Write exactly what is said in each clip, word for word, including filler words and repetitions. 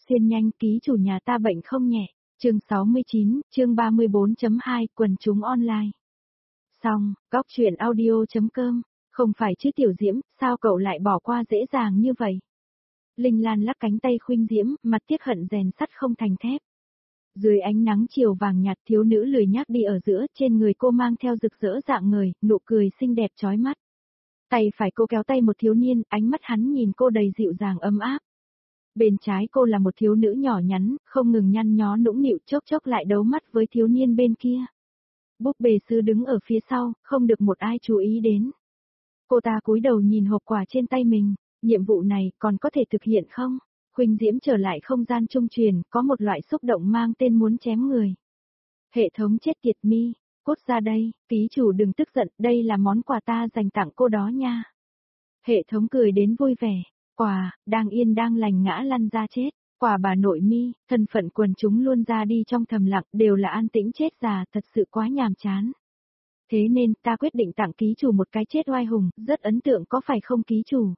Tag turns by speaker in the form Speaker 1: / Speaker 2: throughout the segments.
Speaker 1: Xuyên nhanh, ký chủ nhà ta bệnh không nhẹ. Chương sáu mươi chín, chương ba mươi bốn chấm hai, quần chúng online. Xong, góc truyện audio chấm com, không phải chứ Tiểu Diễm, sao cậu lại bỏ qua dễ dàng như vậy? Linh Lan lắc cánh tay Khuynh Diễm, mặt tiếc hận rèn sắt không thành thép. Dưới ánh nắng chiều vàng nhạt, thiếu nữ lười nhác đi ở giữa, trên người cô mang theo rực rỡ dạng người, nụ cười xinh đẹp chói mắt. Tay phải cô kéo tay một thiếu niên, ánh mắt hắn nhìn cô đầy dịu dàng ấm áp. Bên trái cô là một thiếu nữ nhỏ nhắn, không ngừng nhăn nhó nũng nịu, chốc chốc lại đấu mắt với thiếu niên bên kia. Búp bê sư đứng ở phía sau, không được một ai chú ý đến. Cô ta cúi đầu nhìn hộp quà trên tay mình, nhiệm vụ này còn có thể thực hiện không? Khuynh Diễm trở lại không gian trung truyền, có một loại xúc động mang tên muốn chém người. Hệ thống chết tiệt mi, cút ra đây, ký chủ đừng tức giận, đây là món quà ta dành tặng cô đó nha. Hệ thống cười đến vui vẻ, quà, đang yên đang lành ngã lăn ra chết, quà bà nội mi, thân phận quần chúng luôn ra đi trong thầm lặng, đều là an tĩnh chết già, thật sự quá nhàm chán. Thế nên ta quyết định tặng ký chủ một cái chết oai hùng, rất ấn tượng có phải không ký chủ?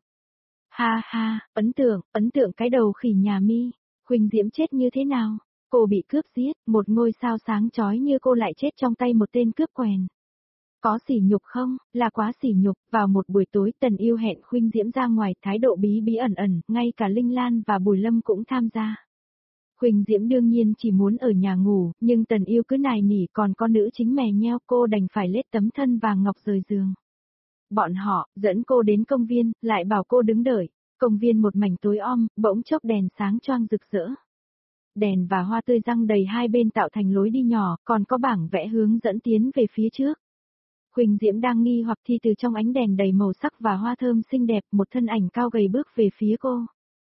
Speaker 1: Ha ha, ấn tượng, ấn tượng cái đầu khỉ nhà mi. Khuynh Diễm chết như thế nào? Cô bị cướp giết, một ngôi sao sáng chói như cô lại chết trong tay một tên cướp quèn. Có sỉ nhục không? Là quá sỉ nhục. Vào một buổi tối, Tần Yêu hẹn Khuynh Diễm ra ngoài, thái độ bí bí ẩn ẩn, ngay cả Linh Lan và Bùi Lâm cũng tham gia. Khuynh Diễm đương nhiên chỉ muốn ở nhà ngủ, nhưng Tần Yêu cứ nài nỉ còn con nữ chính mè nheo, cô đành phải lết tấm thân vàng ngọc rời giường. Bọn họ dẫn cô đến công viên, lại bảo cô đứng đợi. Công viên một mảnh tối om, bỗng chốc đèn sáng choang rực rỡ. Đèn và hoa tươi răng đầy hai bên tạo thành lối đi nhỏ, còn có bảng vẽ hướng dẫn tiến về phía trước. Khuynh Diễm đang nghi hoặc thì từ trong ánh đèn đầy màu sắc và hoa thơm xinh đẹp, một thân ảnh cao gầy bước về phía cô.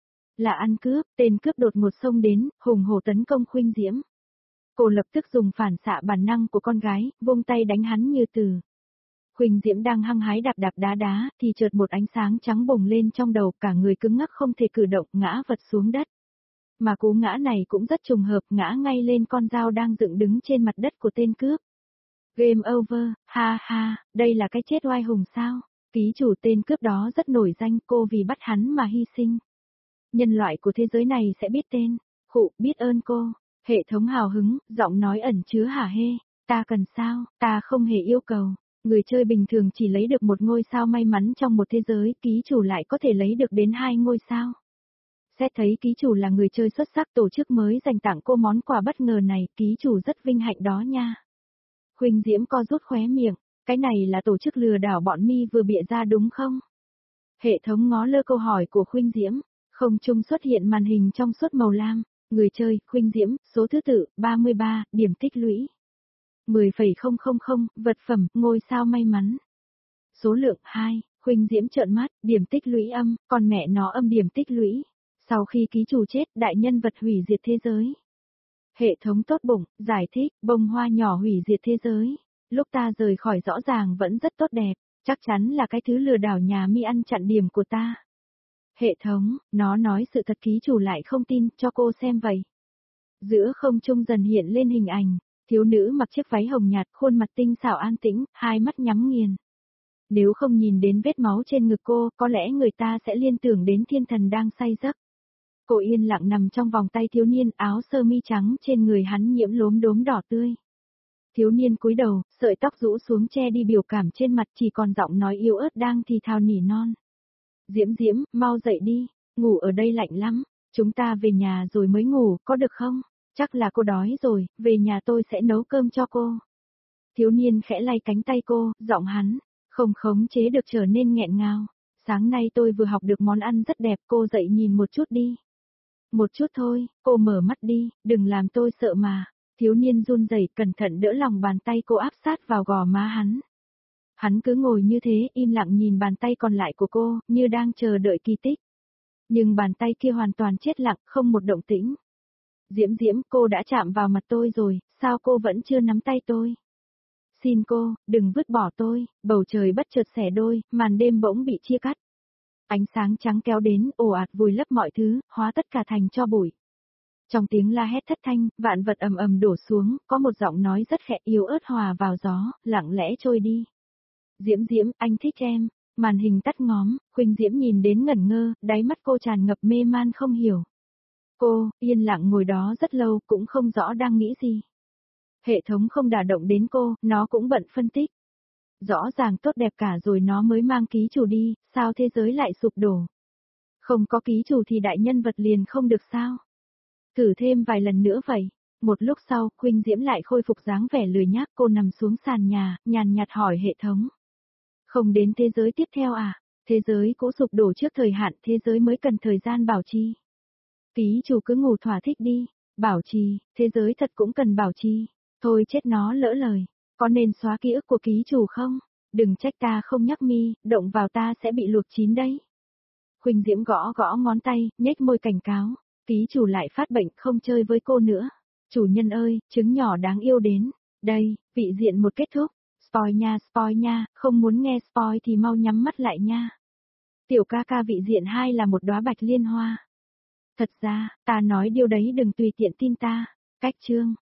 Speaker 1: Là ăn cướp, tên cướp đột ngột xông đến, hùng hổ tấn công Khuynh Diễm. Cô lập tức dùng phản xạ bản năng của con gái, vung tay đánh hắn như từ. Khuynh Diễm đang hăng hái đạp đạp đá đá, thì chợt một ánh sáng trắng bùng lên trong đầu, cả người cứng ngắc không thể cử động, ngã vật xuống đất. Mà cú ngã này cũng rất trùng hợp, ngã ngay lên con dao đang dựng đứng trên mặt đất của tên cướp. Game over, ha ha, đây là cái chết oai hùng sao? Ký chủ tên cướp đó rất nổi danh, cô vì bắt hắn mà hy sinh. Nhân loại của thế giới này sẽ biết tên, khụ, biết ơn cô. Hệ thống hào hứng, giọng nói ẩn chứa hả hê, ta cần sao, ta không hề yêu cầu. Người chơi bình thường chỉ lấy được một ngôi sao may mắn trong một thế giới, ký chủ lại có thể lấy được đến hai ngôi sao. Xét thấy ký chủ là người chơi xuất sắc, tổ chức mới dành tặng cô món quà bất ngờ này, ký chủ rất vinh hạnh đó nha. Khuynh Diễm co rút khóe miệng, cái này là tổ chức lừa đảo bọn mi vừa bịa ra đúng không? Hệ thống ngó lơ câu hỏi của Khuynh Diễm, không trung xuất hiện màn hình trong suốt màu lam, người chơi, Khuynh Diễm, số thứ tự, ba mươi ba, điểm tích lũy. mười phẩy không không không, vật phẩm, ngôi sao may mắn. Số lượng, hai, Khuynh Diễm trợn mắt, điểm tích lũy âm, còn mẹ nó âm điểm tích lũy. Sau khi ký chủ chết, đại nhân vật hủy diệt thế giới. Hệ thống tốt bụng, giải thích, bông hoa nhỏ hủy diệt thế giới. Lúc ta rời khỏi rõ ràng vẫn rất tốt đẹp, chắc chắn là cái thứ lừa đảo nhà mi ăn chặn điểm của ta. Hệ thống, nó nói sự thật ký chủ lại không tin, cho cô xem vậy. Giữa không trung dần hiện lên hình ảnh, thiếu nữ mặc chiếc váy hồng nhạt, khuôn mặt tinh xảo an tĩnh, hai mắt nhắm nghiền. Nếu không nhìn đến vết máu trên ngực cô, có lẽ người ta sẽ liên tưởng đến thiên thần đang say giấc. Cô yên lặng nằm trong vòng tay thiếu niên, áo sơ mi trắng trên người hắn nhiễm lốm đốm đỏ tươi. Thiếu niên cúi đầu, sợi tóc rũ xuống che đi biểu cảm trên mặt, chỉ còn giọng nói yếu ớt đang thì thào nỉ non. Diễm Diễm, mau dậy đi, ngủ ở đây lạnh lắm, chúng ta về nhà rồi mới ngủ, có được không? Chắc là cô đói rồi, về nhà tôi sẽ nấu cơm cho cô. Thiếu niên khẽ lay cánh tay cô, giọng hắn, không khống chế được trở nên nghẹn ngào. Sáng nay tôi vừa học được món ăn rất đẹp, cô dậy nhìn một chút đi. Một chút thôi, cô mở mắt đi, đừng làm tôi sợ mà. Thiếu niên run rẩy cẩn thận đỡ lòng bàn tay cô áp sát vào gò má hắn. Hắn cứ ngồi như thế, im lặng nhìn bàn tay còn lại của cô, như đang chờ đợi kỳ tích. Nhưng bàn tay kia hoàn toàn chết lặng, không một động tĩnh. Diễm Diễm, cô đã chạm vào mặt tôi rồi, sao cô vẫn chưa nắm tay tôi? Xin cô, đừng vứt bỏ tôi, bầu trời bất chợt xẻ đôi, màn đêm bỗng bị chia cắt. Ánh sáng trắng kéo đến, ồ ạt vùi lấp mọi thứ, hóa tất cả thành tro bụi. Trong tiếng la hét thất thanh, vạn vật ầm ầm đổ xuống, có một giọng nói rất khẽ yếu ớt hòa vào gió, lặng lẽ trôi đi. Diễm Diễm, anh thích em. Màn hình tắt ngóm, Khuynh Diễm nhìn đến ngẩn ngơ, đáy mắt cô tràn ngập mê man không hiểu. Cô, yên lặng ngồi đó rất lâu cũng không rõ đang nghĩ gì. Hệ thống không đả động đến cô, nó cũng bận phân tích. Rõ ràng tốt đẹp cả rồi nó mới mang ký chủ đi, sao thế giới lại sụp đổ? Không có ký chủ thì đại nhân vật liền không được sao? Thử thêm vài lần nữa vậy. Một lúc sau, Khuynh Diễm lại khôi phục dáng vẻ lười nhác, cô nằm xuống sàn nhà, nhàn nhạt hỏi hệ thống. Không đến thế giới tiếp theo à? Thế giới cũ sụp đổ trước thời hạn, thế giới mới cần thời gian bảo trì. Ký chủ cứ ngủ thỏa thích đi, bảo trì, thế giới thật cũng cần bảo trì. Thôi chết nó lỡ lời, có nên xóa ký ức của ký chủ không? Đừng trách ta không nhắc mi, động vào ta sẽ bị luộc chín đấy. Khuynh Diễm gõ gõ ngón tay, nhếch môi cảnh cáo, ký chủ lại phát bệnh không chơi với cô nữa. Chủ nhân ơi, trứng nhỏ đáng yêu đến. Đây, vị diện một kết thúc. Spoil nha, spoil nha, không muốn nghe spoil thì mau nhắm mắt lại nha. Tiểu ca ca vị diện hai là một đóa bạch liên hoa. Thật ra, ta nói điều đấy đừng tùy tiện tin ta. Cách chương.